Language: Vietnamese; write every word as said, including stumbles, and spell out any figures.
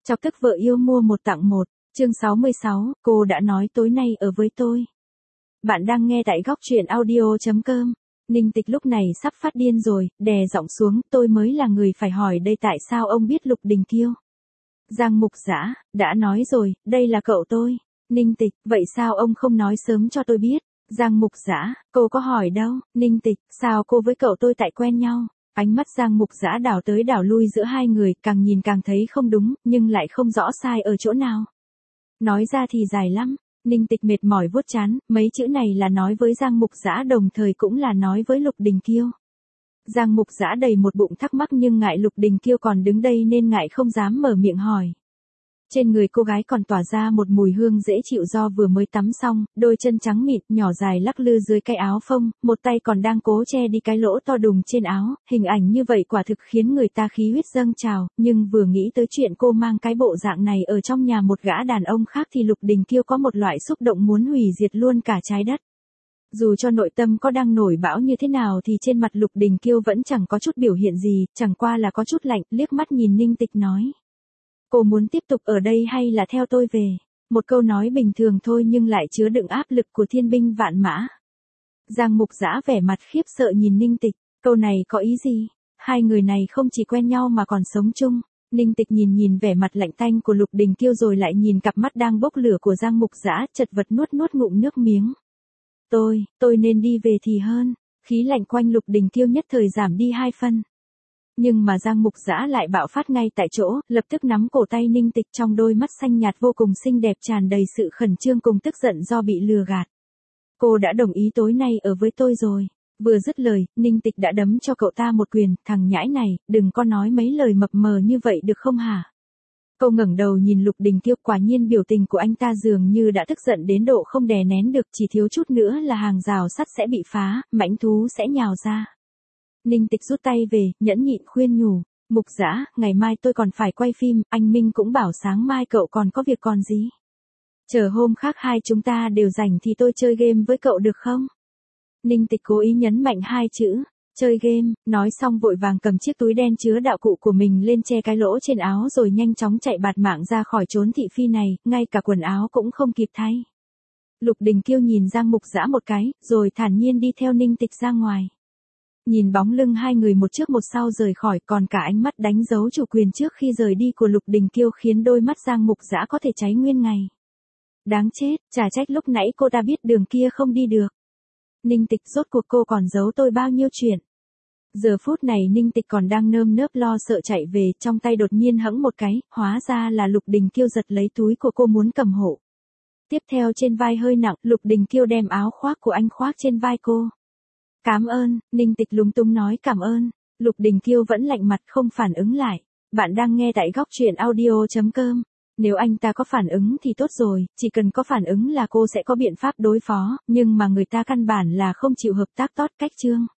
Chọc tức vợ yêu mua một tặng một, chương sáu mươi sáu, cô đã nói tối nay ở với tôi. Bạn đang nghe tại góc truyện audio.com. Ninh Tịch lúc này sắp phát điên rồi, đè giọng xuống, tôi mới là người phải hỏi đây tại sao ông biết Lục Đình Kiêu. Giang Mục Dã, đã nói rồi, đây là cậu tôi. Ninh Tịch, vậy sao ông không nói sớm cho tôi biết? Giang Mục Dã, cô có hỏi đâu? Ninh Tịch, sao cô với cậu tôi tại quen nhau? Ánh mắt Giang Mục Dã đảo tới đảo lui giữa hai người, càng nhìn càng thấy không đúng, nhưng lại không rõ sai ở chỗ nào. Nói ra thì dài lắm. Ninh Tịch mệt mỏi vuốt trán, mấy chữ này là nói với Giang Mục Dã đồng thời cũng là nói với Lục Đình Kiêu. Giang Mục Dã đầy một bụng thắc mắc nhưng ngại Lục Đình Kiêu còn đứng đây nên ngại không dám mở miệng hỏi. Trên người cô gái còn tỏa ra một mùi hương dễ chịu do vừa mới tắm xong, đôi chân trắng mịn, nhỏ dài lắc lư dưới cái áo phông, một tay còn đang cố che đi cái lỗ to đùng trên áo, hình ảnh như vậy quả thực khiến người ta khí huyết dâng trào, nhưng vừa nghĩ tới chuyện cô mang cái bộ dạng này ở trong nhà một gã đàn ông khác thì Lục Đình Kiêu có một loại xúc động muốn hủy diệt luôn cả trái đất. Dù cho nội tâm có đang nổi bão như thế nào thì trên mặt Lục Đình Kiêu vẫn chẳng có chút biểu hiện gì, chẳng qua là có chút lạnh, liếc mắt nhìn Ninh Tịch nói. Cô muốn tiếp tục ở đây hay là theo tôi về? Một câu nói bình thường thôi nhưng lại chứa đựng áp lực của thiên binh vạn mã. Giang Mục Dã vẻ mặt khiếp sợ nhìn Ninh Tịch, câu này có ý gì? Hai người này không chỉ quen nhau mà còn sống chung. Ninh Tịch nhìn nhìn vẻ mặt lạnh tanh của Lục Đình Kiêu rồi lại nhìn cặp mắt đang bốc lửa của Giang Mục Dã, chật vật nuốt nuốt ngụm nước miếng. Tôi, tôi nên đi về thì hơn. Khí lạnh quanh Lục Đình Kiêu nhất thời giảm đi hai phân. Nhưng mà Giang Mục Dã lại bạo phát ngay tại chỗ, lập tức nắm cổ tay Ninh Tịch, trong đôi mắt xanh nhạt vô cùng xinh đẹp tràn đầy sự khẩn trương cùng tức giận do bị lừa gạt. Cô đã đồng ý tối nay ở với tôi rồi. Vừa dứt lời, Ninh Tịch đã đấm cho cậu ta một quyền, thằng nhãi này, đừng có nói mấy lời mập mờ như vậy được không hả? Cô ngẩng đầu nhìn Lục Đình Kiêu, quả nhiên biểu tình của anh ta dường như đã tức giận đến độ không đè nén được, chỉ thiếu chút nữa là hàng rào sắt sẽ bị phá, mãnh thú sẽ nhào ra. Ninh Tịch rút tay về, nhẫn nhịn khuyên nhủ, Mục Dã, ngày mai tôi còn phải quay phim, anh Minh cũng bảo sáng mai cậu còn có việc còn gì. Chờ hôm khác hai chúng ta đều rảnh thì tôi chơi game với cậu được không? Ninh Tịch cố ý nhấn mạnh hai chữ, chơi game, nói xong vội vàng cầm chiếc túi đen chứa đạo cụ của mình lên che cái lỗ trên áo rồi nhanh chóng chạy bạt mạng ra khỏi chốn thị phi này, ngay cả quần áo cũng không kịp thay. Lục Đình Kiêu nhìn Giang Mục Dã một cái, rồi thản nhiên đi theo Ninh Tịch ra ngoài. Nhìn bóng lưng hai người một trước một sau rời khỏi, còn cả ánh mắt đánh dấu chủ quyền trước khi rời đi của Lục Đình Kiêu khiến đôi mắt Giang Mục Dã có thể cháy nguyên ngày. Đáng chết, chả trách lúc nãy cô ta biết đường kia không đi được. Ninh Tịch, rốt cuộc cô còn giấu tôi bao nhiêu chuyện. Giờ phút này Ninh Tịch còn đang nơm nớp lo sợ chạy về, trong tay đột nhiên hẫng một cái, hóa ra là Lục Đình Kiêu giật lấy túi của cô muốn cầm hộ. Tiếp theo trên vai hơi nặng, Lục Đình Kiêu đem áo khoác của anh khoác trên vai cô. Cảm ơn, Ninh Tịch lúng túng nói cảm ơn. Lục Đình Kiêu vẫn lạnh mặt không phản ứng lại. Bạn đang nghe tại góc truyện audio.com. Nếu anh ta có phản ứng thì tốt rồi, chỉ cần có phản ứng là cô sẽ có biện pháp đối phó, nhưng mà người ta căn bản là không chịu hợp tác tốt cách chương.